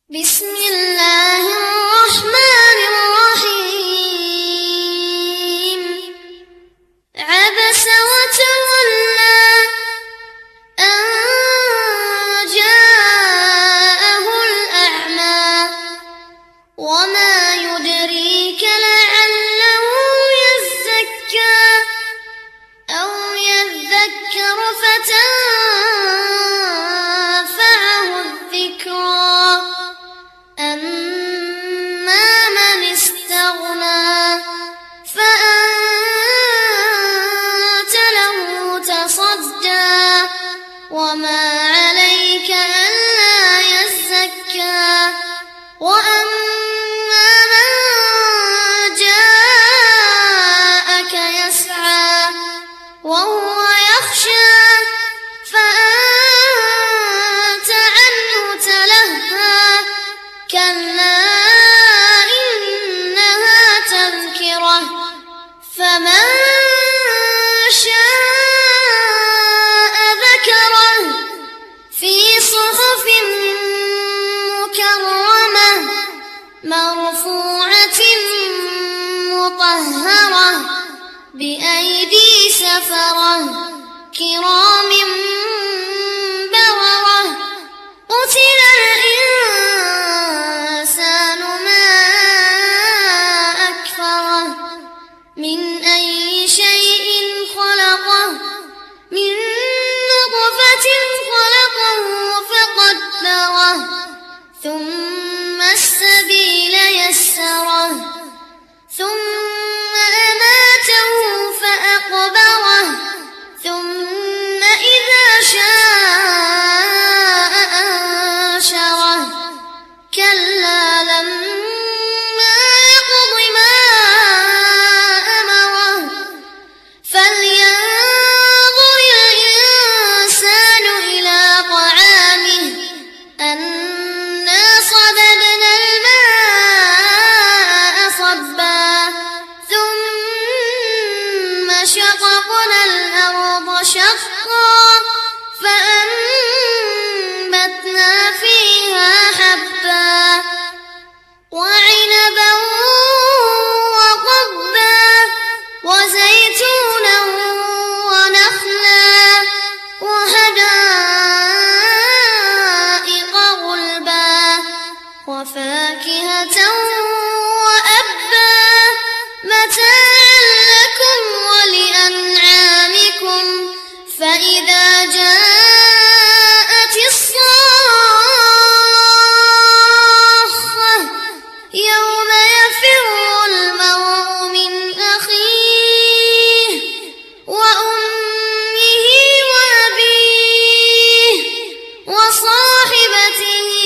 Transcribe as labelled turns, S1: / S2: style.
S1: بسم الله الرحمن الرحيم. عبس وتولى أن جاءه الأعمى وما يدريك لعله يزكى أو يذكر فتنفعه الذكرى. أما من استغنى فأنت له تصدى وما عليك ألا يزكى. وأما من جاءك يسعى وهو يخشى فأنت عنه تلهى. كلا إنها تذكرة فمن شاء ذكره في صحف مكرمة مرفوعة مطهرة بأيدي سفرة كرام بررة. قتل الإنسان ما أكفره من أي شيء خلقه من نطفة خلقه فقدره ثم السبيل يسره ثم أماته فأقبره ثم إذا شاء أنشره. كلا لما يقض ما أمره فلينظر الإنسان إلى طعامه أنا صببنا الماء صبا ثم شققنا الأرض شقا فأنبتنا فيها حبا وعنبا وقضبا وزيتونا ونخلا وحدائق غلبا وفاكهة وأبا متاعا لكم ولأنعامكم. فإذا جاءت الصاخة يوم يفر المرء من أخيه وأمه وأبيه وصاحبته